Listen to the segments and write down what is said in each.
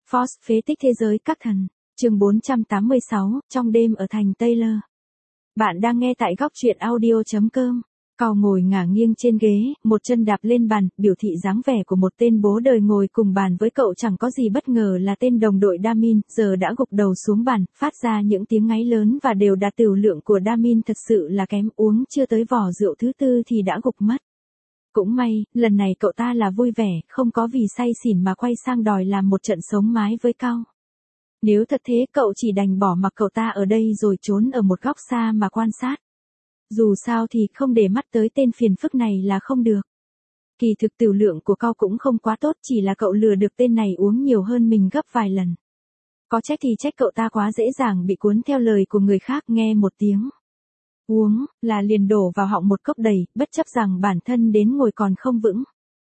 Force phế tích thế giới các thần. Chương 486, trong đêm ở thành Taylor. Bạn đang nghe tại góc truyện audio.com. Cao ngồi ngả nghiêng trên ghế, một chân đạp lên bàn, biểu thị dáng vẻ của một tên bố đời ngồi cùng bàn với cậu chẳng có gì bất ngờ là tên đồng đội Damin, giờ đã gục đầu xuống bàn, phát ra những tiếng ngáy lớn và đều đạt tiểu lượng của Damin thật sự là kém, uống chưa tới vò rượu thứ tư thì đã gục mất. Cũng may, lần này cậu ta là vui vẻ, không có vì say xỉn mà quay sang đòi làm một trận sống mái với Cao. Nếu thật thế cậu chỉ đành bỏ mặc cậu ta ở đây rồi trốn ở một góc xa mà quan sát. Dù sao thì không để mắt tới tên phiền phức này là không được. Kỳ thực tiểu lượng của Cao cũng không quá tốt, chỉ là cậu lừa được tên này uống nhiều hơn mình gấp vài lần. Có trách thì trách cậu ta quá dễ dàng bị cuốn theo lời của người khác, nghe một tiếng uống là liền đổ vào họng một cốc đầy, bất chấp rằng bản thân đến ngồi còn không vững.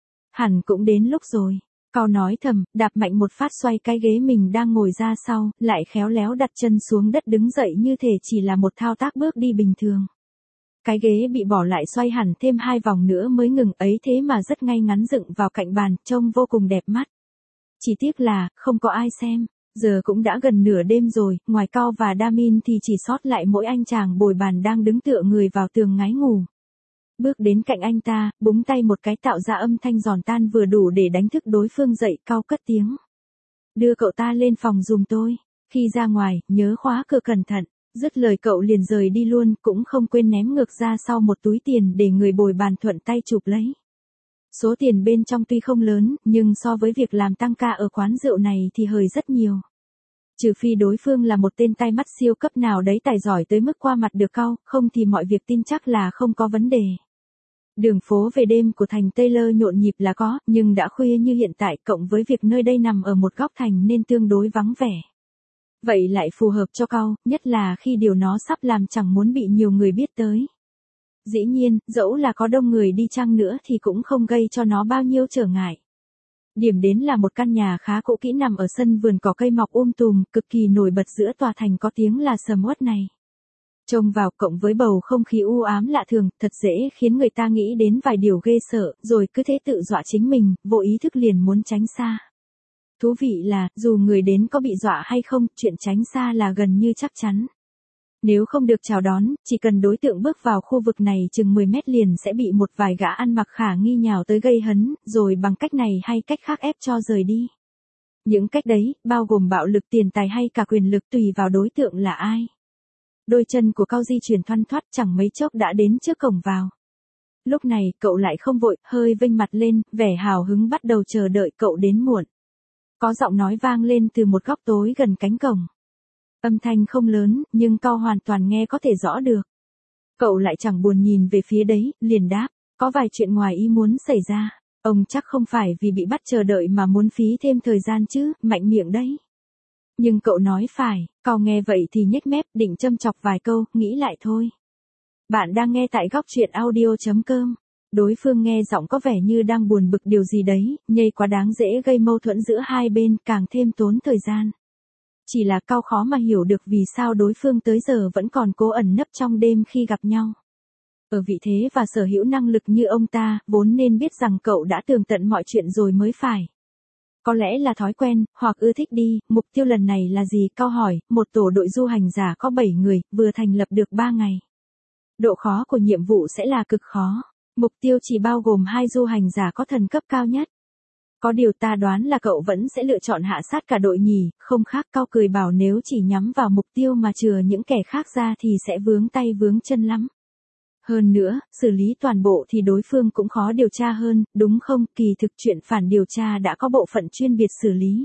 Hẳn cũng đến lúc rồi. Cao nói thầm, đạp mạnh một phát xoay cái ghế mình đang ngồi ra sau, lại khéo léo đặt chân xuống đất đứng dậy như thể chỉ là một thao tác bước đi bình thường. Cái ghế bị bỏ lại xoay hẳn thêm 2 vòng nữa mới ngừng, ấy thế mà rất ngay ngắn dựng vào cạnh bàn, trông vô cùng đẹp mắt. Chỉ tiếc là, không có ai xem. Giờ cũng đã gần nửa đêm rồi, ngoài Cao và Damin thì chỉ sót lại mỗi anh chàng bồi bàn đang đứng tựa người vào tường ngái ngủ. Bước đến cạnh anh ta, búng tay một cái tạo ra âm thanh giòn tan vừa đủ để đánh thức đối phương dậy. Cao cất tiếng. Đưa cậu ta lên phòng giùm tôi. Khi ra ngoài, nhớ khóa cửa cẩn thận. Dứt lời cậu liền rời đi luôn, cũng không quên ném ngược ra sau một túi tiền để người bồi bàn thuận tay chụp lấy. Số tiền bên trong tuy không lớn, nhưng so với việc làm tăng ca ở quán rượu này thì hời rất nhiều. Trừ phi đối phương là một tên tai mắt siêu cấp nào đấy tài giỏi tới mức qua mặt được Cao, không thì mọi việc tin chắc là không có vấn đề. Đường phố về đêm của thành Taylor nhộn nhịp là có, nhưng đã khuya như hiện tại cộng với việc nơi đây nằm ở một góc thành nên tương đối vắng vẻ. Vậy lại phù hợp cho Cao, nhất là khi điều nó sắp làm chẳng muốn bị nhiều người biết tới. Dĩ nhiên, dẫu là có đông người đi chăng nữa thì cũng không gây cho nó bao nhiêu trở ngại. Điểm đến là một căn nhà khá cũ kỹ nằm ở sân vườn cỏ cây mọc tùm, cực kỳ nổi bật giữa tòa thành có tiếng là sầm uất này. Trông vào cộng với bầu không khí u ám lạ thường, thật dễ khiến người ta nghĩ đến vài điều ghê sợ, rồi cứ thế tự dọa chính mình, vô ý thức liền muốn tránh xa. Thú vị là, dù người đến có bị dọa hay không, chuyện tránh xa là gần như chắc chắn. Nếu không được chào đón, chỉ cần đối tượng bước vào khu vực này chừng 10 mét liền sẽ bị một vài gã ăn mặc khả nghi nhào tới gây hấn, rồi bằng cách này hay cách khác ép cho rời đi. Những cách đấy, bao gồm bạo lực, tiền tài hay cả quyền lực tùy vào đối tượng là ai. Đôi chân của Cao di chuyển thoăn thoắt, chẳng mấy chốc đã đến trước cổng vào. Lúc này, cậu lại không vội, hơi vênh mặt lên, vẻ hào hứng bắt đầu chờ đợi cậu đến muộn. Có giọng nói vang lên từ một góc tối gần cánh cổng. Âm thanh không lớn, nhưng Cao hoàn toàn nghe có thể rõ được. Cậu lại chẳng buồn nhìn về phía đấy, liền đáp, có vài chuyện ngoài ý muốn xảy ra. Ông chắc không phải vì bị bắt chờ đợi mà muốn phí thêm thời gian chứ, mạnh miệng đấy. Nhưng cậu nói phải, Cao nghe vậy thì nhếch mép, định châm chọc vài câu, nghĩ lại thôi. Bạn đang nghe tại góc truyện audio.com. Đối phương nghe giọng có vẻ như đang buồn bực điều gì đấy, nhây quá đáng dễ gây mâu thuẫn giữa hai bên, càng thêm tốn thời gian. Chỉ là Cao khó mà hiểu được vì sao đối phương tới giờ vẫn còn cố ẩn nấp trong đêm khi gặp nhau. Ở vị thế và sở hữu năng lực như ông ta, vốn nên biết rằng cậu đã tường tận mọi chuyện rồi mới phải. Có lẽ là thói quen, hoặc ưa thích đi, mục tiêu lần này là gì? Cao hỏi, một tổ đội du hành giả có 7 người, vừa thành lập được 3 ngày. Độ khó của nhiệm vụ sẽ là cực khó. Mục tiêu chỉ bao gồm 2 du hành giả có thần cấp cao nhất. Có điều ta đoán là cậu vẫn sẽ lựa chọn hạ sát cả đội nhỉ, không khác. Cao cười bảo nếu chỉ nhắm vào mục tiêu mà chừa những kẻ khác ra thì sẽ vướng tay vướng chân lắm. Hơn nữa, xử lý toàn bộ thì đối phương cũng khó điều tra hơn, đúng không? Kỳ thực chuyện phản điều tra đã có bộ phận chuyên biệt xử lý.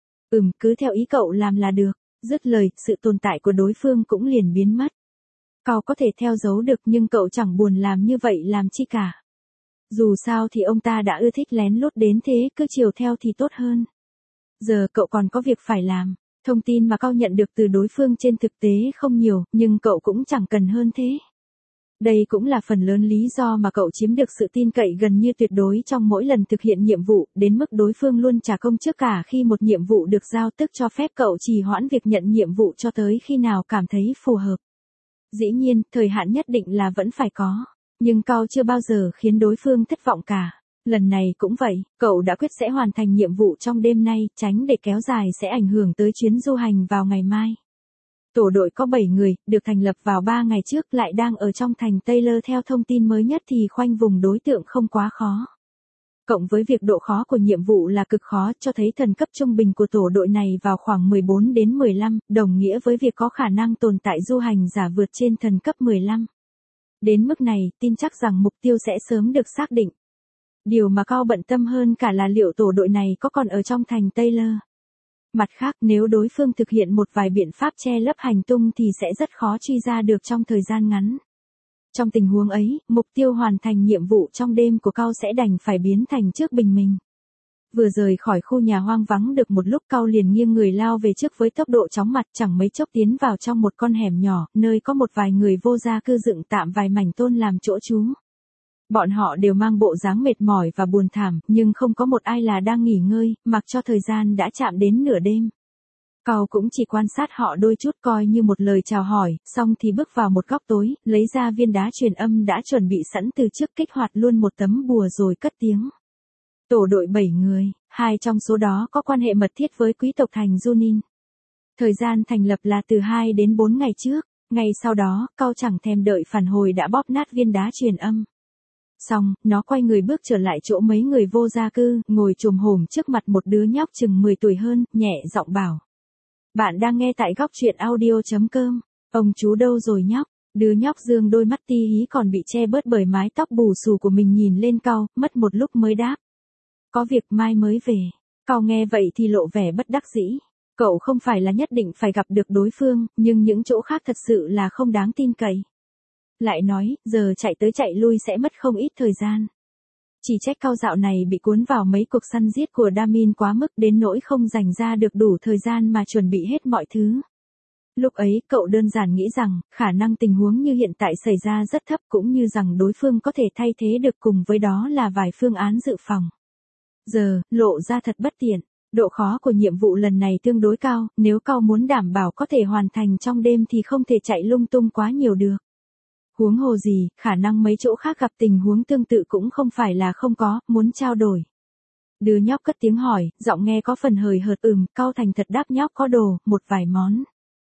Cứ theo ý cậu làm là được. Dứt lời, sự tồn tại của đối phương cũng liền biến mất. Cao có thể theo dấu được nhưng cậu chẳng buồn làm như vậy làm chi cả. Dù sao thì ông ta đã ưa thích lén lút đến thế, cứ chiều theo thì tốt hơn. Giờ cậu còn có việc phải làm. Thông tin mà Cao nhận được từ đối phương trên thực tế không nhiều, nhưng cậu cũng chẳng cần hơn thế. Đây cũng là phần lớn lý do mà cậu chiếm được sự tin cậy gần như tuyệt đối trong mỗi lần thực hiện nhiệm vụ, đến mức đối phương luôn trả công trước cả khi một nhiệm vụ được giao, tức cho phép cậu trì hoãn việc nhận nhiệm vụ cho tới khi nào cảm thấy phù hợp. Dĩ nhiên, thời hạn nhất định là vẫn phải có, nhưng Cao chưa bao giờ khiến đối phương thất vọng cả. Lần này cũng vậy, cậu đã quyết sẽ hoàn thành nhiệm vụ trong đêm nay, tránh để kéo dài sẽ ảnh hưởng tới chuyến du hành vào ngày mai. Tổ đội có 7 người, được thành lập vào 3 ngày trước, lại đang ở trong thành Taylor. Theo thông tin mới nhất thì khoanh vùng đối tượng không quá khó. Cộng với việc độ khó của nhiệm vụ là cực khó, cho thấy thần cấp trung bình của tổ đội này vào khoảng 14 đến 15, đồng nghĩa với việc có khả năng tồn tại du hành giả vượt trên thần cấp 15. Đến mức này, tin chắc rằng mục tiêu sẽ sớm được xác định. Điều mà Cao bận tâm hơn cả là liệu tổ đội này có còn ở trong thành Taylor. Mặt khác, nếu đối phương thực hiện một vài biện pháp che lấp hành tung thì sẽ rất khó truy ra được trong thời gian ngắn. Trong tình huống ấy, mục tiêu hoàn thành nhiệm vụ trong đêm của Cao sẽ đành phải biến thành trước bình minh. Vừa rời khỏi khu nhà hoang vắng được một lúc, Cao liền nghiêng người lao về trước với tốc độ chóng mặt, chẳng mấy chốc tiến vào trong một con hẻm nhỏ, nơi có một vài người vô gia cư dựng tạm vài mảnh tôn làm chỗ trú. Bọn họ đều mang bộ dáng mệt mỏi và buồn thảm, nhưng không có một ai là đang nghỉ ngơi, mặc cho thời gian đã chạm đến nửa đêm. Cao cũng chỉ quan sát họ đôi chút coi như một lời chào hỏi, xong thì bước vào một góc tối, lấy ra viên đá truyền âm đã chuẩn bị sẵn từ trước, kích hoạt luôn một tấm bùa rồi cất tiếng. Tổ đội 7 người, 2 trong số đó có quan hệ mật thiết với quý tộc thành Junin. Thời gian thành lập là từ 2 đến 4 ngày trước, ngay sau đó, Cao chẳng thèm đợi phản hồi đã bóp nát viên đá truyền âm. Xong, nó quay người bước trở lại chỗ mấy người vô gia cư, ngồi chồm hổm trước mặt một đứa nhóc chừng 10 tuổi hơn, nhẹ giọng bảo. Bạn đang nghe tại góc truyện audio.com. Ông chú đâu rồi nhóc? Đứa nhóc dương đôi mắt ti hí còn bị che bớt bởi mái tóc bù xù của mình nhìn lên Cao, mất một lúc mới đáp. Có việc mai mới về. Cao nghe vậy thì lộ vẻ bất đắc dĩ. Cậu không phải là nhất định phải gặp được đối phương, nhưng những chỗ khác thật sự là không đáng tin cậy. Lại nói, giờ chạy tới chạy lui sẽ mất không ít thời gian. Chỉ trách Cao dạo này bị cuốn vào mấy cuộc săn giết của Damin quá mức đến nỗi không dành ra được đủ thời gian mà chuẩn bị hết mọi thứ. Lúc ấy, cậu đơn giản nghĩ rằng, khả năng tình huống như hiện tại xảy ra rất thấp, cũng như rằng đối phương có thể thay thế được, cùng với đó là vài phương án dự phòng. Giờ, lộ ra thật bất tiện. Độ khó của nhiệm vụ lần này tương đối cao, nếu Cao muốn đảm bảo có thể hoàn thành trong đêm thì không thể chạy lung tung quá nhiều được. Huống hồ gì, khả năng mấy chỗ khác gặp tình huống tương tự cũng không phải là không có, muốn trao đổi. Đứa nhóc cất tiếng hỏi, giọng nghe có phần hời hợt. Cao thành thật đáp nhóc có đồ, một vài món.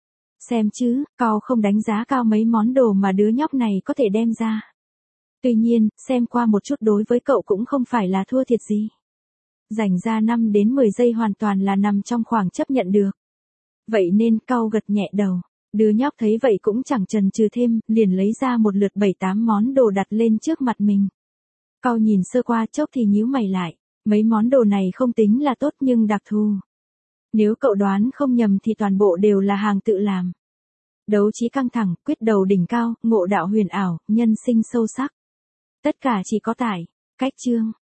Xem chứ, Cao không đánh giá cao mấy món đồ mà đứa nhóc này có thể đem ra. Tuy nhiên, xem qua một chút đối với cậu cũng không phải là thua thiệt gì. Dành ra 5 đến 10 giây hoàn toàn là nằm trong khoảng chấp nhận được. Vậy nên Cao gật nhẹ đầu. Đứa nhóc thấy vậy cũng chẳng chần chừ thêm, liền lấy ra một lượt 7-8 món đồ đặt lên trước mặt mình. Cao nhìn sơ qua chốc thì nhíu mày lại, mấy món đồ này không tính là tốt nhưng đặc thù. Nếu cậu đoán không nhầm thì toàn bộ đều là hàng tự làm. Đấu trí căng thẳng, quyết đầu đỉnh cao, ngộ đạo huyền ảo, nhân sinh sâu sắc. Tất cả chỉ có tại cách chương.